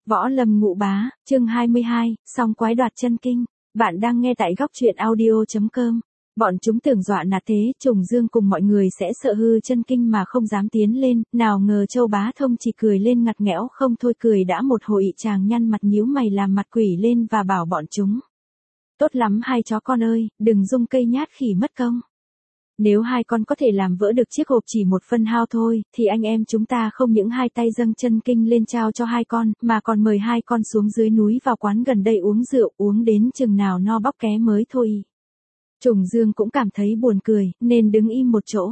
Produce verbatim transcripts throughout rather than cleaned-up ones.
Võ Lâm Ngũ Bá, chương hai mươi hai, song quái đoạt chân kinh. Bạn đang nghe tại góc truyện audio chấm com. Bọn chúng tưởng dọa nạt thế, Trùng Dương cùng mọi người sẽ sợ hư chân kinh mà không dám tiến lên, nào ngờ Châu Bá Thông chỉ cười lên ngặt nghẽo không thôi, cười đã một hồi chàng nhăn mặt nhíu mày làm mặt quỷ lên và bảo bọn chúng. Tốt lắm hai chó con ơi, đừng dung cây nhát khỉ mất công. Nếu hai con có thể làm vỡ được chiếc hộp chỉ một phân hao thôi, thì anh em chúng ta không những hai tay dâng chân kinh lên trao cho hai con, mà còn mời hai con xuống dưới núi vào quán gần đây uống rượu, uống đến chừng nào no bóc ké mới thôi. Trùng Dương cũng cảm thấy buồn cười, nên đứng im một chỗ.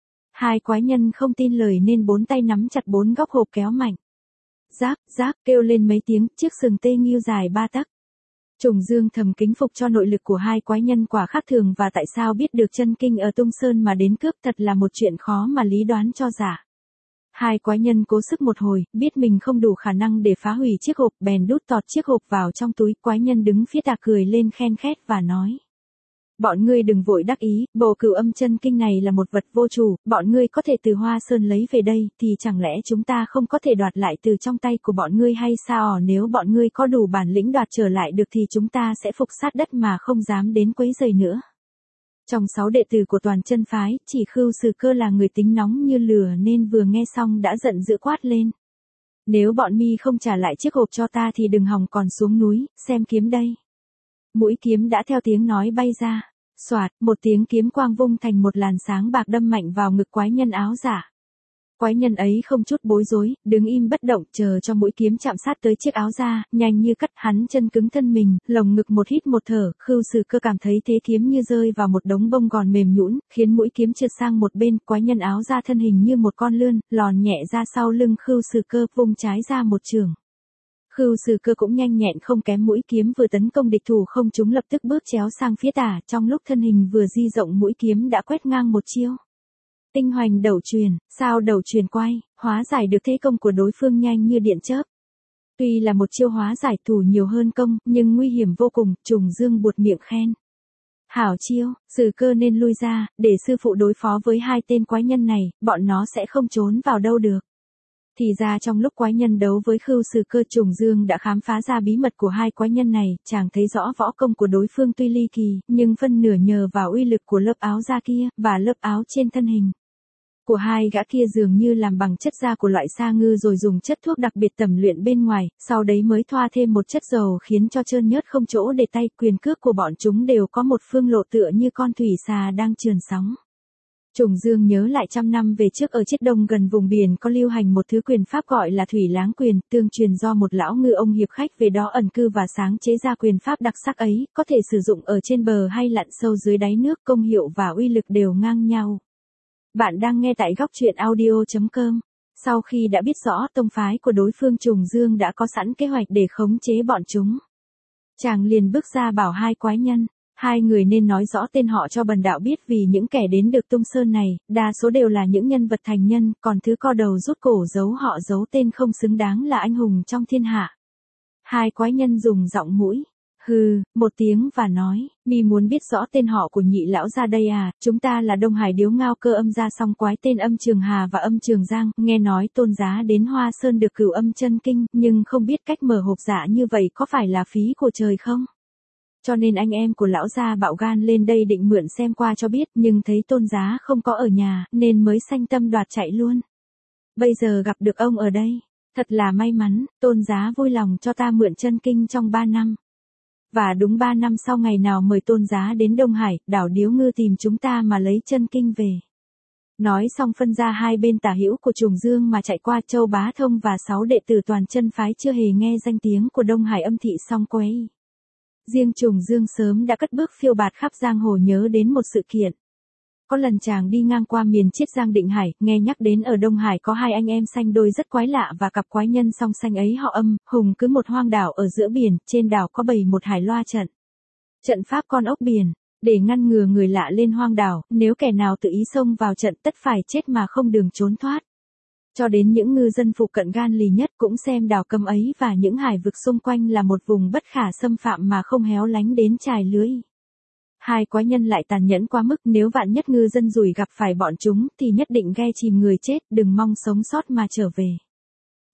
Hai quái nhân không tin lời nên bốn tay nắm chặt bốn góc hộp kéo mạnh. Rác, rác, kêu lên mấy tiếng, chiếc sừng tê nghiêu dài ba tấc. Trùng Dương thầm kính phục cho nội lực của hai quái nhân quả khác thường, và tại sao biết được chân kinh ở Tung Sơn mà đến cướp thật là một chuyện khó mà lý đoán cho giả. Hai quái nhân cố sức một hồi, biết mình không đủ khả năng để phá hủy chiếc hộp, bèn đút tọt chiếc hộp vào trong túi. Quái nhân đứng phía tà cười lên khen khét và nói. Bọn ngươi đừng vội đắc ý, bộ Cửu Âm chân kinh này là một vật vô chủ, bọn ngươi có thể từ Hoa Sơn lấy về đây, thì chẳng lẽ chúng ta không có thể đoạt lại từ trong tay của bọn ngươi hay sao? Nếu bọn ngươi có đủ bản lĩnh đoạt trở lại được thì chúng ta sẽ phục sát đất mà không dám đến quấy rầy nữa. Trong sáu đệ tử của Toàn Chân phái, chỉ Khưu Sử Cơ là người tính nóng như lửa nên vừa nghe xong đã giận dữ quát lên. Nếu bọn mi không trả lại chiếc hộp cho ta thì đừng hòng còn xuống núi, xem kiếm đây. Mũi kiếm đã theo tiếng nói bay ra. Soạt, một tiếng kiếm quang vung thành một làn sáng bạc đâm mạnh vào ngực quái nhân áo giả. Quái nhân ấy không chút bối rối, đứng im bất động chờ cho mũi kiếm chạm sát tới chiếc áo da, nhanh như cắt. Hắn chân cứng thân mình, lồng ngực một hít một thở. Khưu Sử Cơ cảm thấy thế kiếm như rơi vào một đống bông gòn mềm nhũn, khiến mũi kiếm trượt sang một bên. Quái nhân áo da thân hình như một con lươn, lòn nhẹ ra sau lưng Khưu Sử Cơ, vung trái ra một chưởng. Khưu Sử Cơ cũng nhanh nhẹn không kém mũi kiếm, vừa tấn công địch thủ không trúng lập tức bước chéo sang phía tả, trong lúc thân hình vừa di rộng mũi kiếm đã quét ngang một chiêu. Tinh hoành đầu truyền, sao đầu truyền quay, hóa giải được thế công của đối phương nhanh như điện chớp. Tuy là một chiêu hóa giải thủ nhiều hơn công, nhưng nguy hiểm vô cùng. Trùng Dương buột miệng khen. Hảo chiêu, Sử Cơ nên lui ra, để sư phụ đối phó với hai tên quái nhân này, bọn nó sẽ không trốn vào đâu được. Thì ra trong lúc quái nhân đấu với Khưu Sử Cơ, Trùng Dương đã khám phá ra bí mật của hai quái nhân này. Chàng thấy rõ võ công của đối phương tuy ly kỳ, nhưng phân nửa nhờ vào uy lực của lớp áo da kia, và lớp áo trên thân hình của hai gã kia dường như làm bằng chất da của loại sa ngư, rồi dùng chất thuốc đặc biệt tẩm luyện bên ngoài, sau đấy mới thoa thêm một chất dầu khiến cho trơn nhớt không chỗ để tay. Quyền cước của bọn chúng đều có một phương lộ tựa như con thủy xà đang trườn sóng. Trùng Dương nhớ lại trăm năm về trước ở Chiết Đông gần vùng biển có lưu hành một thứ quyền pháp gọi là Thủy Láng quyền, tương truyền do một lão ngư ông hiệp khách về đó ẩn cư và sáng chế ra quyền pháp đặc sắc ấy, có thể sử dụng ở trên bờ hay lặn sâu dưới đáy nước, công hiệu và uy lực đều ngang nhau. Bạn đang nghe tại góc truyện audio chấm com. Sau khi đã biết rõ tông phái của đối phương, Trùng Dương đã có sẵn kế hoạch để khống chế bọn chúng. Chàng liền bước ra bảo hai quái nhân. Hai người nên nói rõ tên họ cho bần đạo biết, vì những kẻ đến được Tung Sơn này, đa số đều là những nhân vật thành nhân, còn thứ co đầu rút cổ giấu họ giấu tên không xứng đáng là anh hùng trong thiên hạ. Hai quái nhân dùng giọng mũi, hừ, một tiếng và nói, mi muốn biết rõ tên họ của nhị lão gia đây à? Chúng ta là Đông Hải Điếu Ngao Cơ Âm gia song quái, tên Âm Trường Hà và Âm Trường Giang. Nghe nói tôn giá đến Hoa Sơn được Cửu Âm chân kinh, nhưng không biết cách mở hộp dạ như vậy có phải là phí của trời không? Cho nên anh em của lão gia bạo gan lên đây định mượn xem qua cho biết, nhưng thấy tôn giá không có ở nhà, nên mới sanh tâm đoạt chạy luôn. Bây giờ gặp được ông ở đây, thật là may mắn. Tôn giá vui lòng cho ta mượn chân kinh trong ba năm. Và đúng ba năm sau ngày nào mời tôn giá đến Đông Hải, đảo Điếu Ngư tìm chúng ta mà lấy chân kinh về. Nói xong phân ra hai bên tả hữu của Trùng Dương mà chạy qua. Châu Bá Thông và sáu đệ tử Toàn Chân phái chưa hề nghe danh tiếng của Đông Hải Âm thị song quái. Riêng Trùng Dương sớm đã cất bước phiêu bạt khắp giang hồ, nhớ đến một sự kiện. Có lần chàng đi ngang qua miền Chiết Giang Định Hải, nghe nhắc đến ở Đông Hải có hai anh em sanh đôi rất quái lạ, và cặp quái nhân song sanh ấy họ Âm, Hùng cứ một hoang đảo ở giữa biển, trên đảo có bày một hải loa trận. Trận pháp con ốc biển, để ngăn ngừa người lạ lên hoang đảo, nếu kẻ nào tự ý xông vào trận tất phải chết mà không đường trốn thoát. Cho đến những ngư dân phụ cận gan lì nhất cũng xem đảo cấm ấy và những hải vực xung quanh là một vùng bất khả xâm phạm mà không héo lánh đến chài lưới. Hai quái nhân lại tàn nhẫn quá mức, nếu vạn nhất ngư dân rủi gặp phải bọn chúng thì nhất định ghe chìm người chết, đừng mong sống sót mà trở về.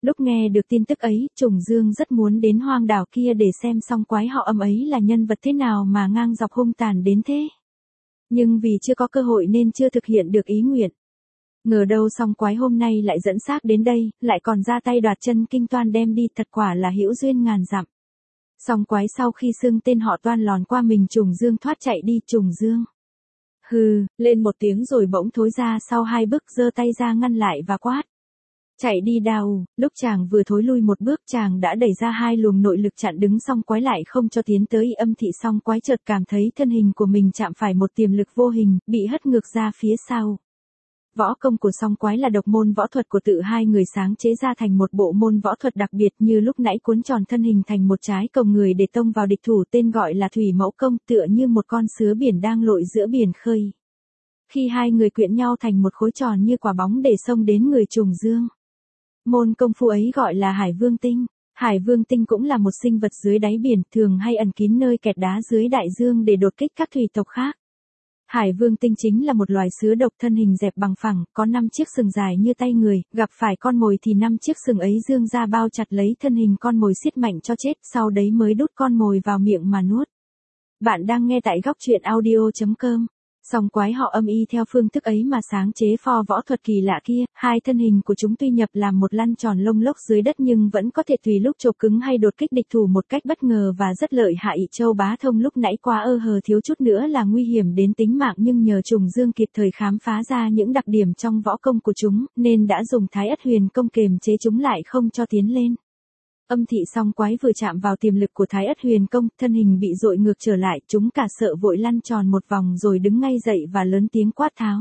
Lúc nghe được tin tức ấy, Trùng Dương rất muốn đến hoang đảo kia để xem song quái họ Âm ấy là nhân vật thế nào mà ngang dọc hung tàn đến thế. Nhưng vì chưa có cơ hội nên chưa thực hiện được ý nguyện. Ngờ đâu song quái hôm nay lại dẫn xác đến đây, lại còn ra tay đoạt chân kinh Toan đem đi, thật quả là hữu duyên ngàn dặm. Song quái sau khi xưng tên họ Toan lòn qua mình Trùng Dương thoát chạy đi. Trùng Dương hừ lên một tiếng rồi bỗng thối ra sau hai bước, giơ tay ra ngăn lại và quát. Chạy đi đào. Lúc chàng vừa thối lui một bước, chàng đã đẩy ra hai luồng nội lực chặn đứng song quái lại không cho tiến tới. Âm thị song quái chợt cảm thấy thân hình của mình chạm phải một tiềm lực vô hình, bị hất ngược ra phía sau. Võ công của song quái là độc môn võ thuật của tự hai người sáng chế ra thành một bộ môn võ thuật đặc biệt, như lúc nãy cuốn tròn thân hình thành một trái cồng người để tông vào địch thủ, tên gọi là thủy mẫu công, tựa như một con sứa biển đang lội giữa biển khơi. Khi hai người quyện nhau thành một khối tròn như quả bóng để xông đến người Trùng Dương. Môn công phu ấy gọi là Hải Vương Tinh. Hải Vương Tinh cũng là một sinh vật dưới đáy biển, thường hay ẩn kín nơi kẹt đá dưới đại dương để đột kích các thủy tộc khác. Hải Vương Tinh chính là một loài sứa độc, thân hình dẹp bằng phẳng, có năm chiếc sừng dài như tay người, gặp phải con mồi thì năm chiếc sừng ấy dương ra bao chặt lấy thân hình con mồi siết mạnh cho chết, sau đấy mới đút con mồi vào miệng mà nuốt. Bạn đang nghe tại góc truyện audio chấm com. Song quái họ Âm y theo phương thức ấy mà sáng chế pho võ thuật kỳ lạ kia, hai thân hình của chúng tuy nhập làm một lăn tròn lông lốc dưới đất nhưng vẫn có thể tùy lúc chộp cứng hay đột kích địch thủ một cách bất ngờ và rất lợi hại. Châu Bá Thông lúc nãy quá ơ hờ thiếu chút nữa là nguy hiểm đến tính mạng, nhưng nhờ Trùng Dương kịp thời khám phá ra những đặc điểm trong võ công của chúng, nên đã dùng Thái Ất Huyền Công kềm chế chúng lại không cho tiến lên. Âm thị song quái vừa chạm vào tiềm lực của Thái Ất Huyền Công, thân hình bị dội ngược trở lại, chúng cả sợ vội lăn tròn một vòng rồi đứng ngay dậy và lớn tiếng quát tháo.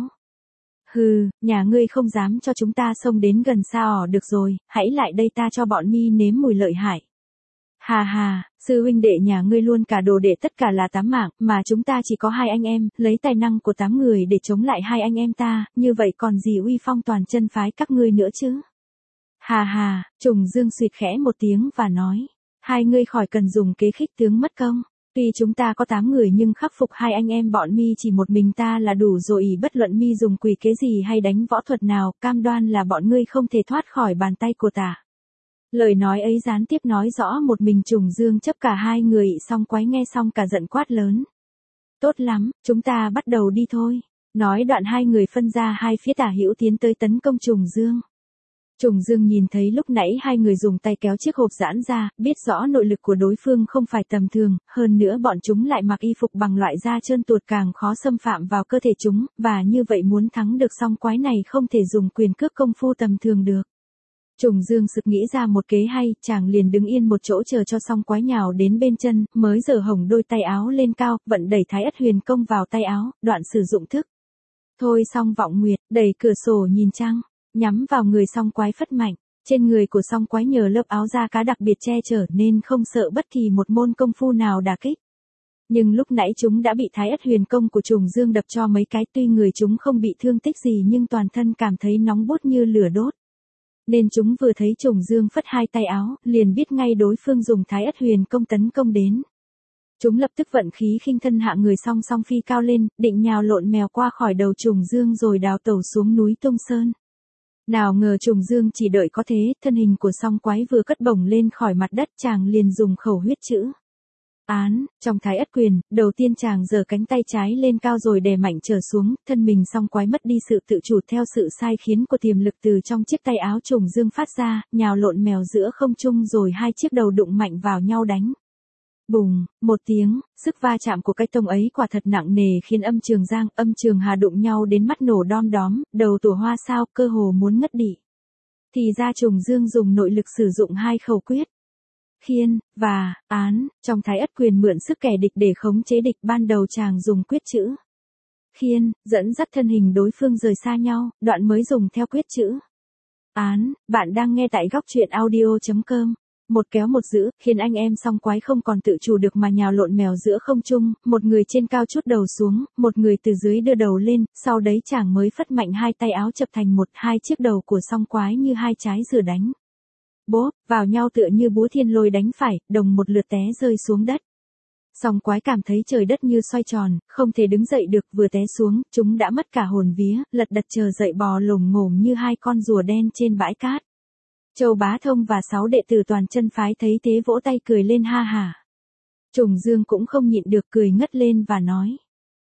Hừ, nhà ngươi không dám cho chúng ta xông đến gần sao? Được rồi, hãy lại đây ta cho bọn mi nếm mùi lợi hại. Hà hà, sư huynh đệ nhà ngươi luôn cả đồ đệ tất cả là tám mạng, mà chúng ta chỉ có hai anh em, lấy tài năng của tám người để chống lại hai anh em ta, như vậy còn gì uy phong toàn chân phái các ngươi nữa chứ? Hà hà, Trùng Dương suýt khẽ một tiếng và nói, hai ngươi khỏi cần dùng kế khích tướng mất công. Tuy chúng ta có tám người nhưng khắc phục hai anh em bọn mi chỉ một mình ta là đủ rồi, bất luận mi dùng quỷ kế gì hay đánh võ thuật nào, cam đoan là bọn ngươi không thể thoát khỏi bàn tay của ta. Lời nói ấy gián tiếp nói rõ một mình Trùng Dương chấp cả hai người. Song quái nghe xong cả giận quát lớn. Tốt lắm, chúng ta bắt đầu đi thôi. Nói đoạn hai người phân ra hai phía tả hữu tiến tới tấn công Trùng Dương. Trùng Dương nhìn thấy lúc nãy hai người dùng tay kéo chiếc hộp giãn ra, biết rõ nội lực của đối phương không phải tầm thường, hơn nữa bọn chúng lại mặc y phục bằng loại da trơn tuột càng khó xâm phạm vào cơ thể chúng, và như vậy muốn thắng được song quái này không thể dùng quyền cước công phu tầm thường được. Trùng Dương sực nghĩ ra một kế hay, chàng liền đứng yên một chỗ chờ cho song quái nhào đến bên chân, mới giở hổng đôi tay áo lên cao, vận đẩy Thái Ất Huyền Công vào tay áo, đoạn sử dụng thức. Thôi xong vọng nguyệt, đẩy cửa sổ nhìn trăng. Nhắm vào người song quái phất mạnh, trên người của song quái nhờ lớp áo da cá đặc biệt che chở nên không sợ bất kỳ một môn công phu nào đả kích. Nhưng lúc nãy chúng đã bị Thái Ất Huyền Công của Trùng Dương đập cho mấy cái, tuy người chúng không bị thương tích gì nhưng toàn thân cảm thấy nóng bút như lửa đốt. Nên chúng vừa thấy Trùng Dương phất hai tay áo, liền biết ngay đối phương dùng Thái Ất Huyền Công tấn công đến. Chúng lập tức vận khí khinh thân hạ người song song phi cao lên, định nhào lộn mèo qua khỏi đầu Trùng Dương rồi đào tẩu xuống núi Tung Sơn. Nào ngờ Trùng Dương chỉ đợi có thế, thân hình của song quái vừa cất bổng lên khỏi mặt đất, chàng liền dùng khẩu huyết chữ án, trong Thái Ất Quyền, đầu tiên chàng giơ cánh tay trái lên cao rồi đè mạnh trở xuống, thân mình song quái mất đi sự tự chủ theo sự sai khiến của tiềm lực từ trong chiếc tay áo Trùng Dương phát ra, nhào lộn mèo giữa không trung rồi hai chiếc đầu đụng mạnh vào nhau đánh. Bùng, một tiếng, sức va chạm của cái tông ấy quả thật nặng nề khiến Âm Trường Giang, Âm Trường Hà đụng nhau đến mắt nổ đom đóm, đầu tổ hoa sao, cơ hồ muốn ngất đi. Thì ra Trùng Dương dùng nội lực sử dụng hai khẩu quyết. Khiên, và, án, trong Thái Ất Quyền mượn sức kẻ địch để khống chế địch, ban đầu chàng dùng quyết chữ khiên, dẫn dắt thân hình đối phương rời xa nhau, đoạn mới dùng theo quyết chữ án. Bạn đang nghe tại góc truyện audio chấm com. Một kéo một giữ, khiến anh em song quái không còn tự chủ được mà nhào lộn mèo giữa không trung, một người trên cao chút đầu xuống, một người từ dưới đưa đầu lên, sau đấy chàng mới phất mạnh hai tay áo chập thành một, hai chiếc đầu của song quái như hai trái dừa đánh. Bốp, vào nhau tựa như búa thiên lôi đánh phải, đồng một lượt té rơi xuống đất. Song quái cảm thấy trời đất như xoay tròn, không thể đứng dậy được, vừa té xuống, chúng đã mất cả hồn vía, lật đật chờ dậy bò lồm ngồm như hai con rùa đen trên bãi cát. Châu Bá Thông và sáu đệ tử toàn chân phái thấy thế vỗ tay cười lên ha hả. Trùng Dương cũng không nhịn được cười ngất lên và nói.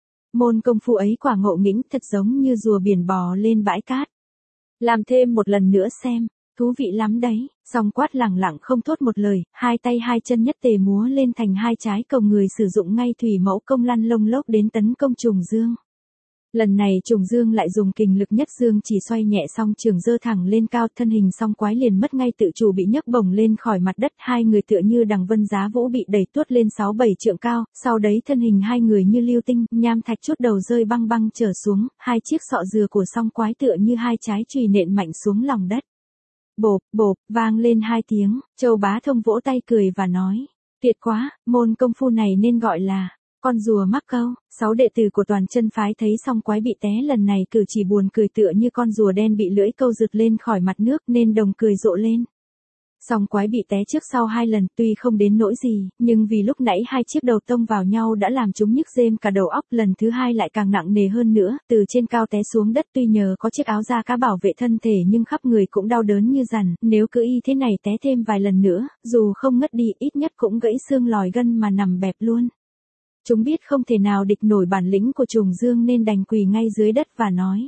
Môn công phu ấy quả ngộ nghĩnh, thật giống như rùa biển bò lên bãi cát. Làm thêm một lần nữa xem, thú vị lắm đấy. Song Quát lẳng lặng không thốt một lời, hai tay hai chân nhất tề múa lên thành hai trái cầu người, sử dụng ngay thủy mẫu công lăn lông lốc đến tấn công Trùng Dương. Lần này Trùng Dương lại dùng kình lực nhất dương chỉ xoay nhẹ song trường giơ thẳng lên cao, thân hình song quái liền mất ngay tự chủ, bị nhấc bổng lên khỏi mặt đất, hai người tựa như đằng vân giá vũ bị đẩy tuốt lên sáu bảy trượng cao, sau đấy thân hình hai người như lưu tinh, nham thạch chút đầu rơi băng băng trở xuống, hai chiếc sọ dừa của song quái tựa như hai trái chùy nện mạnh xuống lòng đất. Bộp, bộp, vang lên hai tiếng, Châu Bá Thông vỗ tay cười và nói, tuyệt quá, môn công phu này nên gọi là con rùa mắc câu. Sáu đệ tử của toàn chân phái thấy song quái bị té lần này cử chỉ buồn cười tựa như con rùa đen bị lưỡi câu rực lên khỏi mặt nước nên đồng cười rộ lên. Song quái bị té trước sau hai lần tuy không đến nỗi gì, nhưng vì lúc nãy hai chiếc đầu tông vào nhau đã làm chúng nhức rêm cả đầu óc, lần thứ hai lại càng nặng nề hơn nữa, từ trên cao té xuống đất, tuy nhờ có chiếc áo da cá bảo vệ thân thể nhưng khắp người cũng đau đớn như dằn, nếu cứ y thế này té thêm vài lần nữa, dù không ngất đi ít nhất cũng gãy xương lòi gân mà nằm bẹp luôn. Chúng biết không thể nào địch nổi bản lĩnh của Trùng Dương nên đành quỳ ngay dưới đất và nói.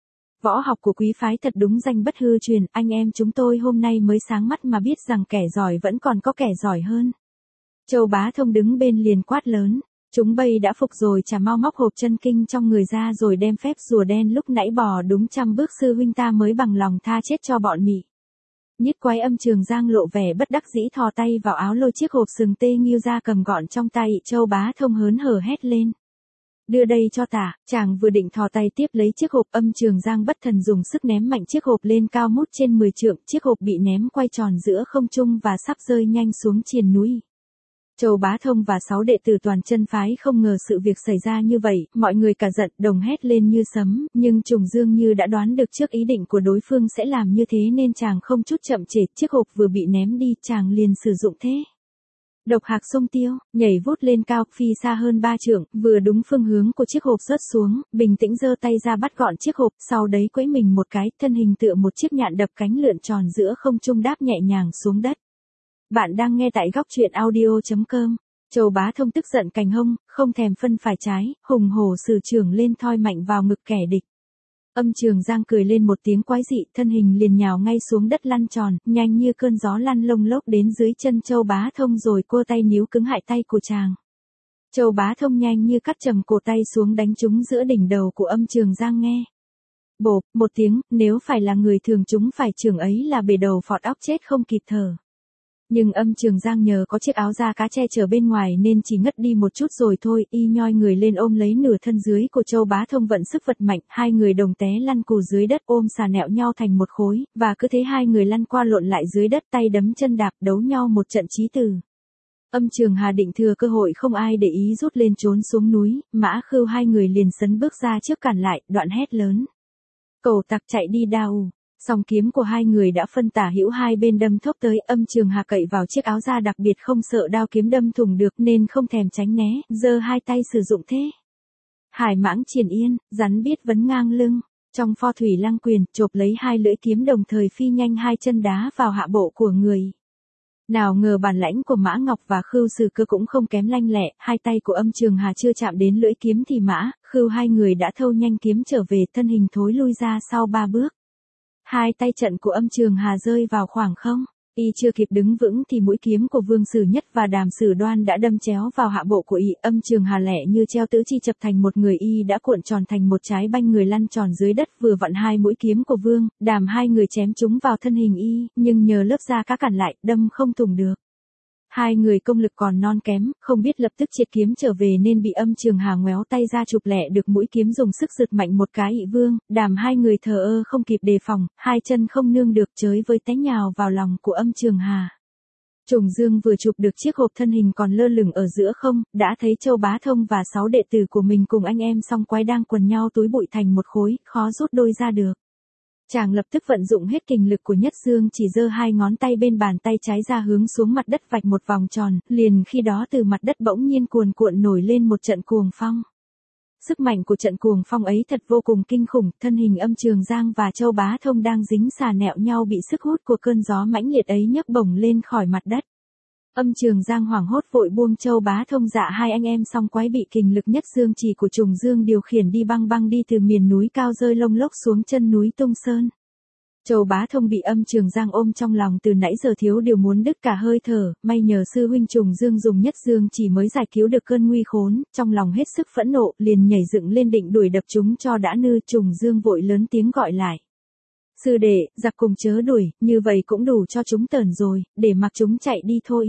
Võ học của quý phái thật đúng danh bất hư truyền, anh em chúng tôi hôm nay mới sáng mắt mà biết rằng kẻ giỏi vẫn còn có kẻ giỏi hơn. Châu Bá Thông đứng bên liền quát lớn. Chúng bây đã phục rồi, chả mau móc hộp chân kinh trong người ra rồi đem phép rùa đen lúc nãy bò đúng trăm bước sư huynh ta mới bằng lòng tha chết cho bọn mị. Nhiết Quái Âm Trường Giang lộ vẻ bất đắc dĩ thò tay vào áo lôi chiếc hộp sừng tê nghiêu ra cầm gọn trong tay, Châu Bá Thông hớn hở hét lên. Đưa đây cho tả, chàng vừa định thò tay tiếp lấy chiếc hộp, Âm Trường Giang bất thần dùng sức ném mạnh chiếc hộp lên cao mút trên mười trượng, chiếc hộp bị ném quay tròn giữa không trung và sắp rơi nhanh xuống triền núi. Châu Bá Thông và sáu đệ tử toàn chân phái không ngờ sự việc xảy ra như vậy, mọi người cả giận đồng hét lên như sấm, nhưng Trùng Dương như đã đoán được trước ý định của đối phương sẽ làm như thế nên chàng không chút chậm trễ, chiếc hộp vừa bị ném đi chàng liền sử dụng thế. Độc hạc sông tiêu, nhảy vút lên cao, phi xa hơn ba trượng, vừa đúng phương hướng của chiếc hộp rớt xuống, bình tĩnh giơ tay ra bắt gọn chiếc hộp, sau đấy quẫy mình một cái, thân hình tựa một chiếc nhạn đập cánh lượn tròn giữa không trung đáp nhẹ nhàng xuống đất. Bạn đang nghe tại góc truyện audio chấm com. Châu Bá Thông tức giận cành hông, không thèm phân phải trái, hùng hổ sử trưởng lên thoi mạnh vào ngực kẻ địch. Âm Trường Giang cười lên một tiếng quái dị, thân hình liền nhào ngay xuống đất lăn tròn, nhanh như cơn gió lăn lông lốc đến dưới chân Châu Bá Thông rồi cua tay níu cứng hại tay của chàng. Châu Bá Thông nhanh như cắt chầm cổ tay xuống đánh trúng giữa đỉnh đầu của Âm Trường Giang nghe. Bộp, một tiếng, nếu phải là người thường chúng phải trường ấy là bể đầu phọt óc chết không kịp thở. Nhưng Âm Trường Giang nhờ có chiếc áo da cá che chở bên ngoài nên chỉ ngất đi một chút rồi thôi, y nhoi người lên ôm lấy nửa thân dưới của Châu Bá Thông vận sức vật mạnh, hai người đồng té lăn cù dưới đất ôm xà nẹo nhau thành một khối, và cứ thế hai người lăn qua lộn lại dưới đất tay đấm chân đạp đấu nhau một trận chí tử. Âm Trường Hà định thừa cơ hội không ai để ý rút lên trốn xuống núi, Mã Khưu hai người liền sấn bước ra trước cản lại, đoạn hét lớn. Cẩu tặc chạy đi đao. Song kiếm của hai người đã phân tả hữu hai bên đâm thốc tới, Âm Trường Hà cậy vào chiếc áo da đặc biệt không sợ đao kiếm đâm thủng được nên không thèm tránh né, giơ hai tay sử dụng thế. Hải mãng triền yên, rắn biết vấn ngang lưng, trong pho thủy lăng quyền, chộp lấy hai lưỡi kiếm đồng thời phi nhanh hai chân đá vào hạ bộ của người. Nào ngờ bản lãnh của Mã Ngọc và Khưu Sử Cơ cũng không kém lanh lẹ, hai tay của Âm Trường Hà chưa chạm đến lưỡi kiếm thì Mã, Khưu hai người đã thâu nhanh kiếm trở về, thân hình thối lui ra sau ba bước. Hai tay trận của Âm Trường Hà rơi vào khoảng không, y chưa kịp đứng vững thì mũi kiếm của Vương Sử Nhất và Đàm Sử Đoan đã đâm chéo vào hạ bộ của y, Âm Trường Hà lẻ như treo tứ chi chập thành một người, y đã cuộn tròn thành một trái banh người lăn tròn dưới đất, vừa vặn hai mũi kiếm của Vương, Đàm hai người chém chúng vào thân hình y, nhưng nhờ lớp da cá cản lại, đâm không thủng được. Hai người công lực còn non kém, không biết lập tức triệt kiếm trở về nên bị Âm Trường Hà ngoéo tay ra chụp lẹ được mũi kiếm, dùng sức giật mạnh một cái, ị Vương, Đàm hai người thờ ơ không kịp đề phòng, hai chân không nương được chới với té nhào vào lòng của Âm Trường Hà. Trùng Dương vừa chụp được chiếc hộp, thân hình còn lơ lửng ở giữa không, đã thấy Châu Bá Thông và sáu đệ tử của mình cùng anh em song quái đang quần nhau túi bụi thành một khối, khó rút đôi ra được. Chàng lập tức vận dụng hết kình lực của Nhất Dương, chỉ giơ hai ngón tay bên bàn tay trái ra hướng xuống mặt đất vạch một vòng tròn, liền khi đó từ mặt đất bỗng nhiên cuồn cuộn nổi lên một trận cuồng phong. Sức mạnh của trận cuồng phong ấy thật vô cùng kinh khủng, thân hình Âm Trường Giang và Châu Bá Thông đang dính xà nẹo nhau bị sức hút của cơn gió mãnh liệt ấy nhấc bổng lên khỏi mặt đất. Âm Trường Giang hoảng hốt vội buông Châu Bá Thông dạ hai anh em song quái bị kình lực nhất dương chỉ của Trùng Dương điều khiển đi băng băng đi từ miền núi cao rơi lông lốc xuống chân núi Tung Sơn. Châu Bá Thông bị Âm Trường Giang ôm trong lòng từ nãy giờ thiếu điều muốn đứt cả hơi thở, may nhờ sư huynh Trùng Dương dùng nhất dương chỉ mới giải cứu được cơn nguy khốn, trong lòng hết sức phẫn nộ, liền nhảy dựng lên định đuổi đập chúng cho đã nư. Trùng Dương vội lớn tiếng gọi lại. Sư đệ, giặc cùng chớ đuổi, như vậy cũng đủ cho chúng tởn rồi, để mặc chúng chạy đi thôi.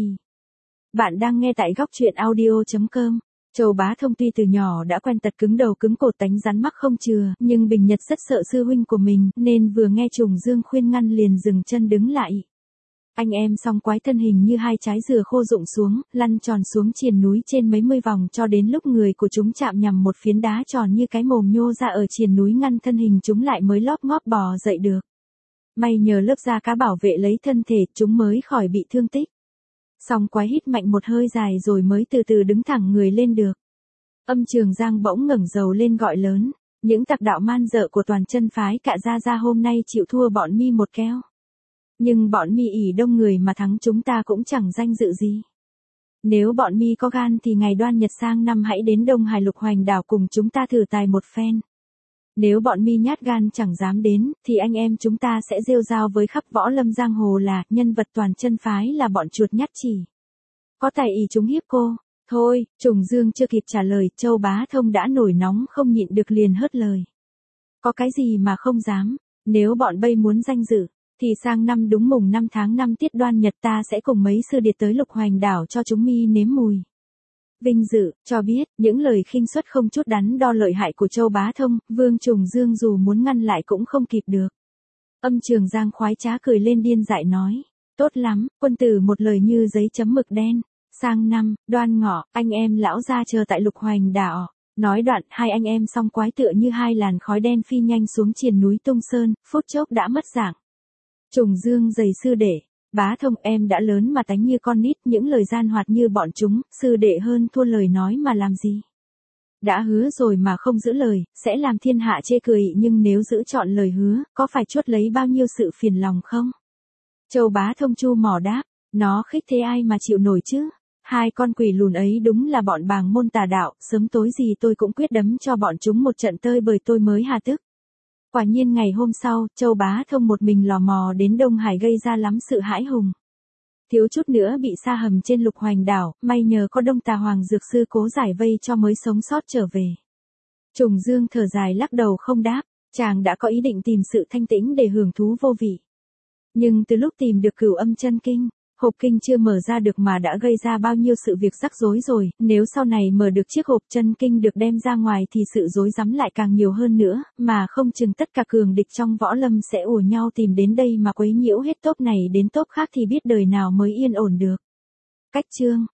Bạn đang nghe tại góc truyện audio chấm com. Châu Bá Thông tuy từ nhỏ đã quen tật cứng đầu cứng cổ tánh rắn mắc không chừa, nhưng Bình Nhật rất sợ sư huynh của mình, nên vừa nghe Trùng Dương khuyên ngăn liền dừng chân đứng lại. Anh em song quái thân hình như hai trái dừa khô rụng xuống, lăn tròn xuống triền núi trên mấy mươi vòng cho đến lúc người của chúng chạm nhằm một phiến đá tròn như cái mồm nhô ra ở triền núi ngăn thân hình chúng lại mới lóp ngóp bò dậy được. May nhờ lớp da cá bảo vệ lấy thân thể, chúng mới khỏi bị thương tích. Song quái hít mạnh một hơi dài rồi mới từ từ đứng thẳng người lên được. Âm Trường Giang bỗng ngẩng đầu lên gọi lớn, những tặc đạo man dợ của toàn chân phái Cạ Gia Gia hôm nay chịu thua bọn mi một keo. Nhưng bọn mi ỷ đông người mà thắng chúng ta cũng chẳng danh dự gì. Nếu bọn mi có gan thì ngày đoan nhật sang năm hãy đến Đông Hải Lục Hoành đảo cùng chúng ta thử tài một phen. Nếu bọn mi nhát gan chẳng dám đến, thì anh em chúng ta sẽ rêu rao với khắp võ lâm giang hồ là nhân vật toàn chân phái là bọn chuột nhắt chỉ. Có tài ý chúng hiếp cô. Thôi, Trùng Dương chưa kịp trả lời, Châu Bá Thông đã nổi nóng không nhịn được liền hớt lời. Có cái gì mà không dám, nếu bọn bây muốn danh dự, thì sang năm đúng mùng năm tháng năm tiết đoan nhật ta sẽ cùng mấy sư điệt tới Lục Hoành đảo cho chúng mi nếm mùi. Vinh dự, cho biết, những lời khinh suất không chút đắn đo lợi hại của Châu Bá Thông, Vương Trùng Dương dù muốn ngăn lại cũng không kịp được. Âm Trường Giang khoái trá cười lên điên dại nói, tốt lắm, quân tử một lời như giấy chấm mực đen, sang năm, đoan ngọ, anh em lão ra chờ tại Lục Hoành đảo. Nói đoạn, hai anh em song quái tựa như hai làn khói đen phi nhanh xuống triền núi Tung Sơn, phút chốc đã mất dạng. Trùng Dương giày sư đệ. Bá Thông em đã lớn mà tánh như con nít, những lời gian hoạt như bọn chúng, sư đệ hơn thua lời nói mà làm gì. Đã hứa rồi mà không giữ lời, sẽ làm thiên hạ chê cười, nhưng nếu giữ trọn lời hứa, có phải chuốt lấy bao nhiêu sự phiền lòng không? Châu Bá Thông chu mỏ đáp, nó khích thế ai mà chịu nổi chứ? Hai con quỷ lùn ấy đúng là bọn bàng môn tà đạo, sớm tối gì tôi cũng quyết đấm cho bọn chúng một trận tơi bời tôi mới hà tức. Quả nhiên ngày hôm sau, Châu Bá Thông một mình lò mò đến Đông Hải gây ra lắm sự hãi hùng. Thiếu chút nữa bị sa hầm trên Lục Hoành đảo, may nhờ có Đông Tà Hoàng Dược Sư cố giải vây cho mới sống sót trở về. Trùng Dương thở dài lắc đầu không đáp, chàng đã có ý định tìm sự thanh tĩnh để hưởng thú vô vị. Nhưng từ lúc tìm được Cửu Âm Chân Kinh, hộp kinh chưa mở ra được mà đã gây ra bao nhiêu sự việc rắc rối rồi, nếu sau này mở được chiếc hộp chân kinh được đem ra ngoài thì sự rối rắm lại càng nhiều hơn nữa, mà không chừng tất cả cường địch trong võ lâm sẽ ùa nhau tìm đến đây mà quấy nhiễu hết tốp này đến tốp khác thì biết đời nào mới yên ổn được. Cách chương